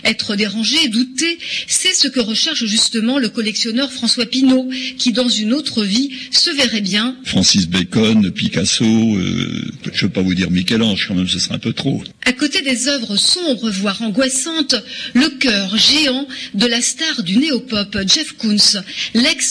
Être dérangé, douter, c'est ce que recherche justement le collectionneur François Pinault, qui dans une autre vie se verrait bien. Francis Bacon, Picasso, je ne veux pas vous dire Michel-Ange, quand même ce serait un peu trop. À côté des œuvres sombres, voire angoissantes, le cœur géant de la star du néo-pop Jeff Koons, l'ex